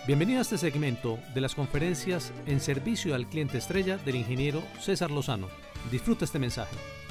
Bienvenido a este segmento de las conferencias en servicio al cliente estrella del ingeniero César Lozano. Disfruta este mensaje.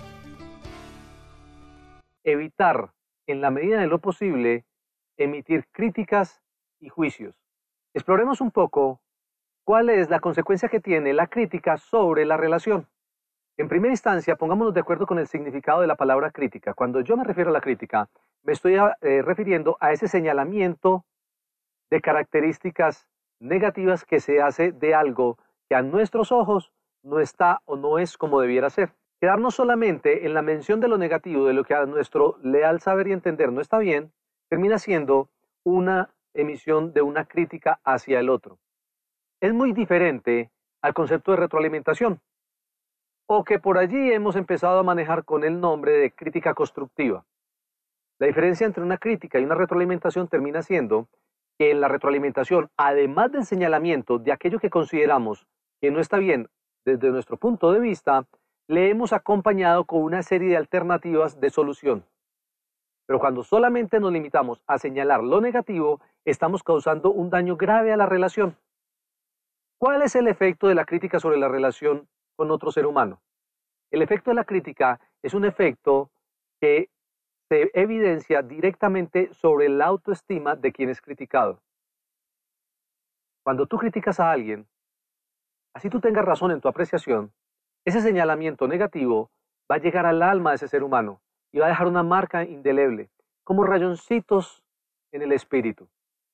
Evitar, en la medida de lo posible, emitir críticas y juicios. Exploremos un poco cuál es la consecuencia que tiene la crítica sobre la relación. En primera instancia, pongámonos de acuerdo con el significado de la palabra crítica. Cuando yo me refiero a la crítica, me estoy refiriendo a ese señalamiento de características negativas que se hace de algo que a nuestros ojos no está o no es como debiera ser. Quedarnos solamente en la mención de lo negativo, de lo que a nuestro leal saber y entender no está bien, termina siendo una emisión de una crítica hacia el otro. Es muy diferente al concepto de retroalimentación, o que por allí hemos empezado a manejar con el nombre de crítica constructiva. La diferencia entre una crítica y una retroalimentación termina siendo que en la retroalimentación, además del señalamiento de aquello que consideramos que no está bien desde nuestro punto de vista, le hemos acompañado con una serie de alternativas de solución. Pero cuando solamente nos limitamos a señalar lo negativo, estamos causando un daño grave a la relación. ¿Cuál es el efecto de la crítica sobre la relación con otro ser humano? El efecto de la crítica es un efecto que se evidencia directamente sobre la autoestima de quien es criticado. Cuando tú criticas a alguien, así tú tengas razón en tu apreciación, ese señalamiento negativo va a llegar al alma de ese ser humano y va a dejar una marca indeleble, como rayoncitos en el espíritu.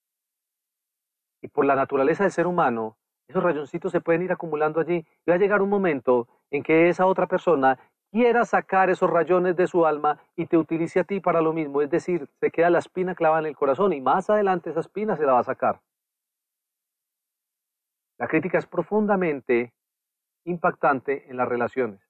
Y por la naturaleza del ser humano, esos rayoncitos se pueden ir acumulando allí y va a llegar un momento en que esa otra persona quiera sacar esos rayones de su alma y te utilice a ti para lo mismo, es decir, se queda la espina clavada en el corazón y más adelante esa espina se la va a sacar. La crítica es profundamente impactante en las relaciones.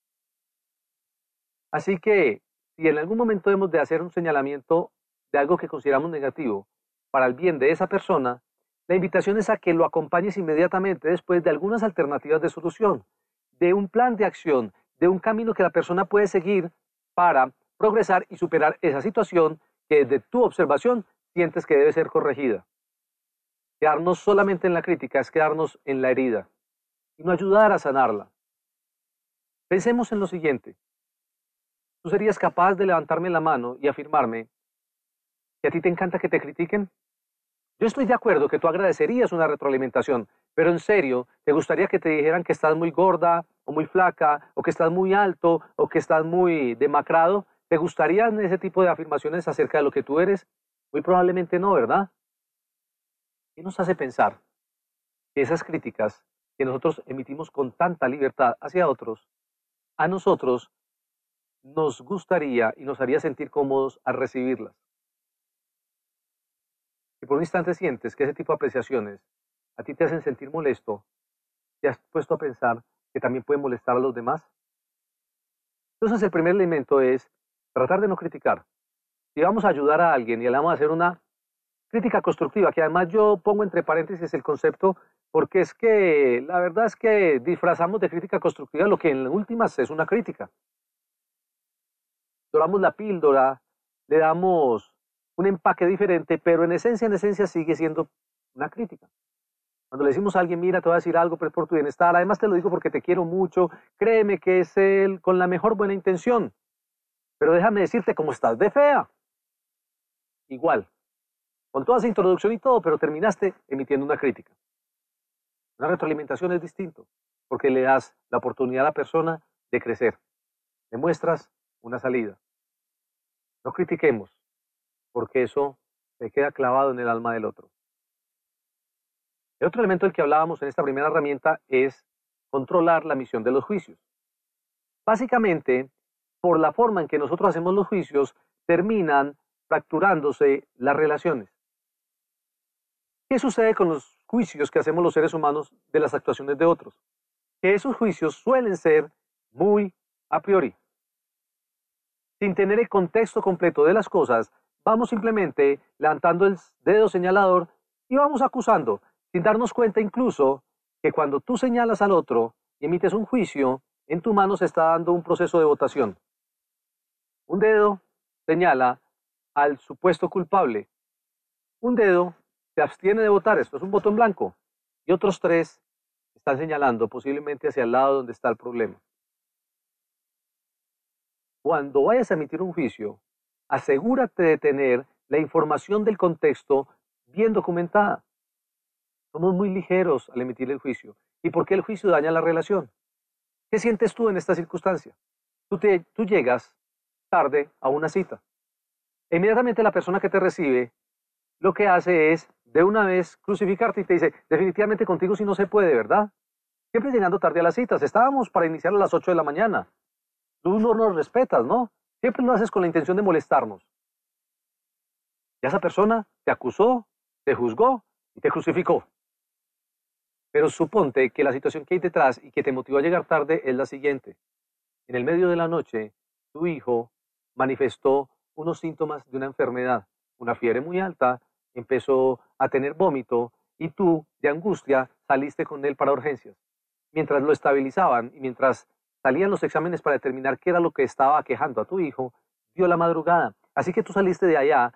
Así que, si en algún momento hemos de hacer un señalamiento de algo que consideramos negativo para el bien de esa persona, la invitación es a que lo acompañes inmediatamente después de algunas alternativas de solución, de un plan de acción, de un camino que la persona puede seguir para progresar y superar esa situación que desde tu observación sientes que debe ser corregida. Quedarnos solamente en la crítica es quedarnos en la herida y no ayudar a sanarla. Pensemos en lo siguiente. ¿Tú serías capaz de levantarme la mano y afirmarme que a ti te encanta que te critiquen? Yo estoy de acuerdo que tú agradecerías una retroalimentación, pero en serio, ¿te gustaría que te dijeran que estás muy gorda o muy flaca, o que estás muy alto, o que estás muy demacrado? ¿Te gustarían ese tipo de afirmaciones acerca de lo que tú eres? Muy probablemente no, ¿verdad? ¿Qué nos hace pensar que esas críticas que nosotros emitimos con tanta libertad hacia otros, a nosotros nos gustaría y nos haría sentir cómodos al recibirlas? Si por un instante sientes que ese tipo de apreciaciones a ti te hacen sentir molesto, ¿te has puesto a pensar que también pueden molestar a los demás? Entonces el primer elemento es tratar de no criticar. Si vamos a ayudar a alguien y le vamos a hacer una crítica constructiva, que además yo pongo entre paréntesis el concepto, porque es que la verdad es que disfrazamos de crítica constructiva lo que en últimas es una crítica. Doramos la píldora, le damos un empaque diferente, pero en esencia sigue siendo una crítica. Cuando le decimos a alguien, mira, te voy a decir algo, pero es por tu bienestar, además te lo digo porque te quiero mucho, créeme que es él con la mejor buena intención, pero déjame decirte cómo estás de fea. Igual, con toda esa introducción y todo, pero terminaste emitiendo una crítica. Una retroalimentación es distinto, porque le das la oportunidad a la persona de crecer, le muestras una salida. No critiquemos, porque eso se queda clavado en el alma del otro. El otro elemento del que hablábamos en esta primera herramienta es controlar la emisión de los juicios. Básicamente, por la forma en que nosotros hacemos los juicios, terminan fracturándose las relaciones. ¿Qué sucede con los juicios que hacemos los seres humanos de las actuaciones de otros? Que esos juicios suelen ser muy a priori. Sin tener el contexto completo de las cosas, vamos simplemente levantando el dedo señalador y vamos acusando, sin darnos cuenta incluso que cuando tú señalas al otro y emites un juicio, en tu mano se está dando un proceso de votación. Un dedo señala al supuesto culpable. Un dedo se abstiene de votar, esto es un voto en blanco, y otros 3 están señalando posiblemente hacia el lado donde está el problema. Cuando vayas a emitir un juicio, asegúrate de tener la información del contexto bien documentada. Somos muy ligeros al emitir el juicio. ¿Y por qué el juicio daña la relación? ¿Qué sientes tú en esta circunstancia? Tú llegas tarde a una cita. E inmediatamente la persona que te recibe lo que hace es de una vez crucificarte y te dice, definitivamente contigo sí no se puede, ¿verdad? Siempre llegando tarde a las citas. Estábamos para iniciar a las 8 de la mañana. Tú no nos respetas, ¿no? Siempre lo haces con la intención de molestarnos. Y esa persona te acusó, te juzgó y te crucificó. Pero suponte que la situación que hay detrás y que te motivó a llegar tarde es la siguiente. En el medio de la noche, tu hijo manifestó unos síntomas de una enfermedad, una fiebre muy alta, empezó a tener vómito y tú, de angustia, saliste con él para urgencias. Mientras lo estabilizaban y mientras salían los exámenes para determinar qué era lo que estaba aquejando a tu hijo, dio la madrugada. Así que tú saliste de allá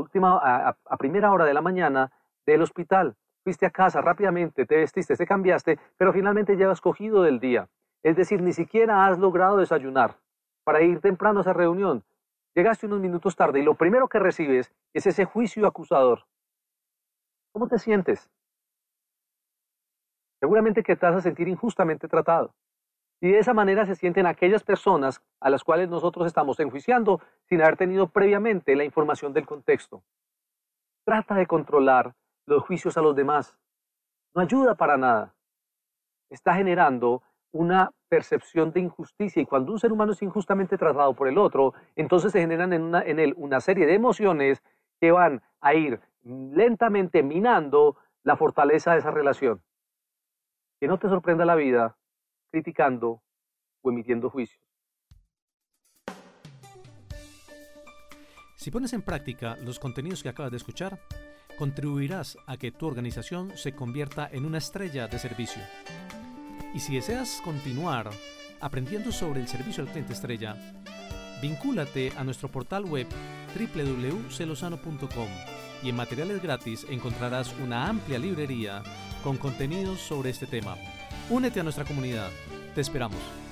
a primera hora de la mañana del hospital. Fuiste a casa rápidamente, te vestiste, te cambiaste, pero finalmente llevas cogido del día. Es decir, ni siquiera has logrado desayunar para ir temprano a esa reunión. Llegaste unos minutos tarde y lo primero que recibes es ese juicio acusador. ¿Cómo te sientes? Seguramente que te vas a sentir injustamente tratado. Y de esa manera se sienten aquellas personas a las cuales nosotros estamos enjuiciando sin haber tenido previamente la información del contexto. Trata de controlar los juicios a los demás. No ayuda para nada. Está generando una percepción de injusticia y cuando un ser humano es injustamente tratado por el otro, entonces se generan en él una serie de emociones que van a ir lentamente minando la fortaleza de esa relación. Que no te sorprenda la vida criticando o emitiendo juicios. Si pones en práctica los contenidos que acabas de escuchar, contribuirás a que tu organización se convierta en una estrella de servicio. Y si deseas continuar aprendiendo sobre el servicio al cliente estrella, vincúlate a nuestro portal web www.celosano.com y en materiales gratis encontrarás una amplia librería con contenidos sobre este tema. Únete a nuestra comunidad. Te esperamos.